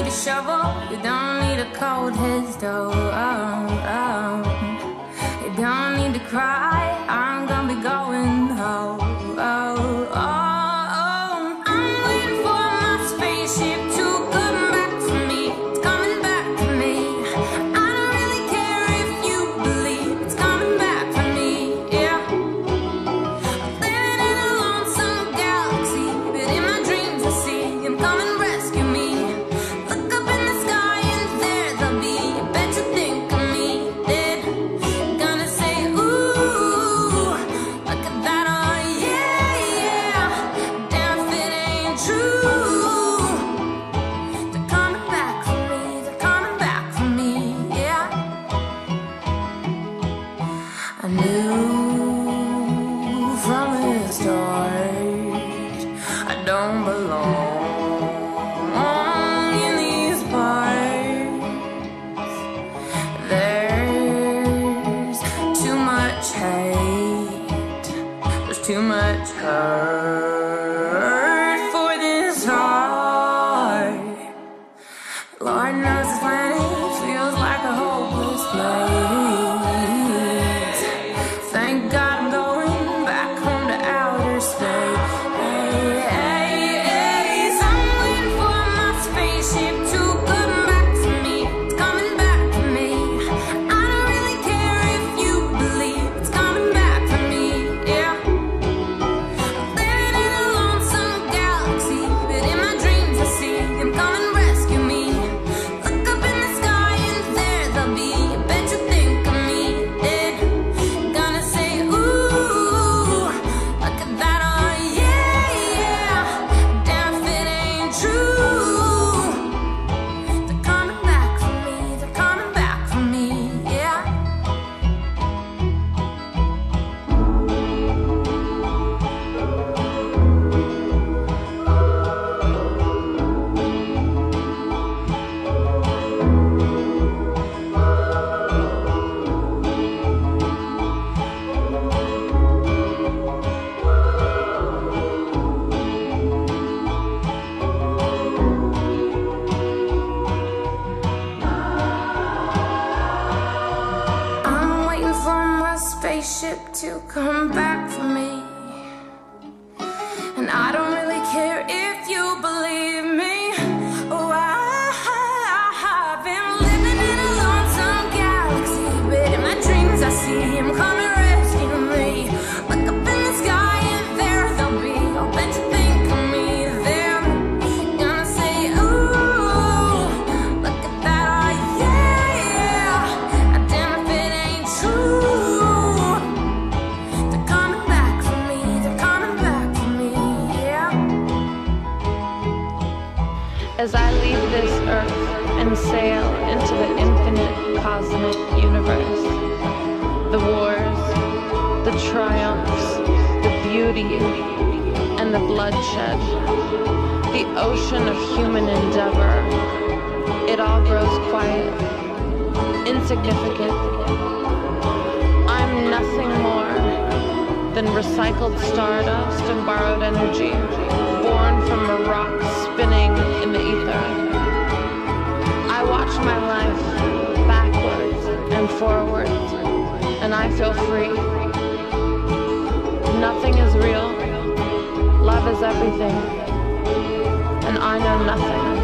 need a shovel, you don't need a cold head stove. You don't need to cry, I'm gonna be going home. I'm waiting for my spaceship to come back for me. It's coming back for me. I don't really care if you believe it's coming back for me, yeah. I'm living in a lonesome galaxy, but in my dreams I see him come and rescue me. Look up in the sky and there they'll be. I bet you think of me dead. Gonna say, ooh, look at that, oh yeah, yeah. Damn if it ain't true. They're coming back for me, they're coming back for me, yeah. I knew from the start I don't belong in these parts. There's too much hate, there's too much hurt for this heart. Lord knows this planet feels like a hopeless place. Thank God I'm going back home to outer space. I'm waiting for my spaceship to come back for me. It's coming back for me. I don't really care if you believe it's coming back for me, yeah. Living in a lonesome galaxy, but in my dreams I see him come and rescue me. Look up in the sky and there they'll be. I bet you think of me dead. Gonna say, ooh, look at that, oh yeah, yeah. Damn if it ain't true. They're coming back for me, they're coming back for me, yeah. I'm waiting for my spaceship to come back for me. And I don't really care if you believe me. Oh, I've been living in a lonesome galaxy, but in my dreams I see him come and rescue me. Look up in the sky and there they'll be. I'll bet you think of me there. Gonna say, ooh, look at that, oh yeah, yeah. Damn if it ain't true. They're coming back for me, they're coming back for me, yeah. As I leave this earth and sail into the infinite cosmic universe, the wars, the triumphs, the beauty, and the bloodshed, the ocean of human endeavor, it all grows quiet, insignificant. I'm nothing more than recycled stardust and borrowed energy, born from a rock spinning in the ether. I watch my life backwards and forwards, and I feel free. Nothing is real, love is everything, and I know nothing.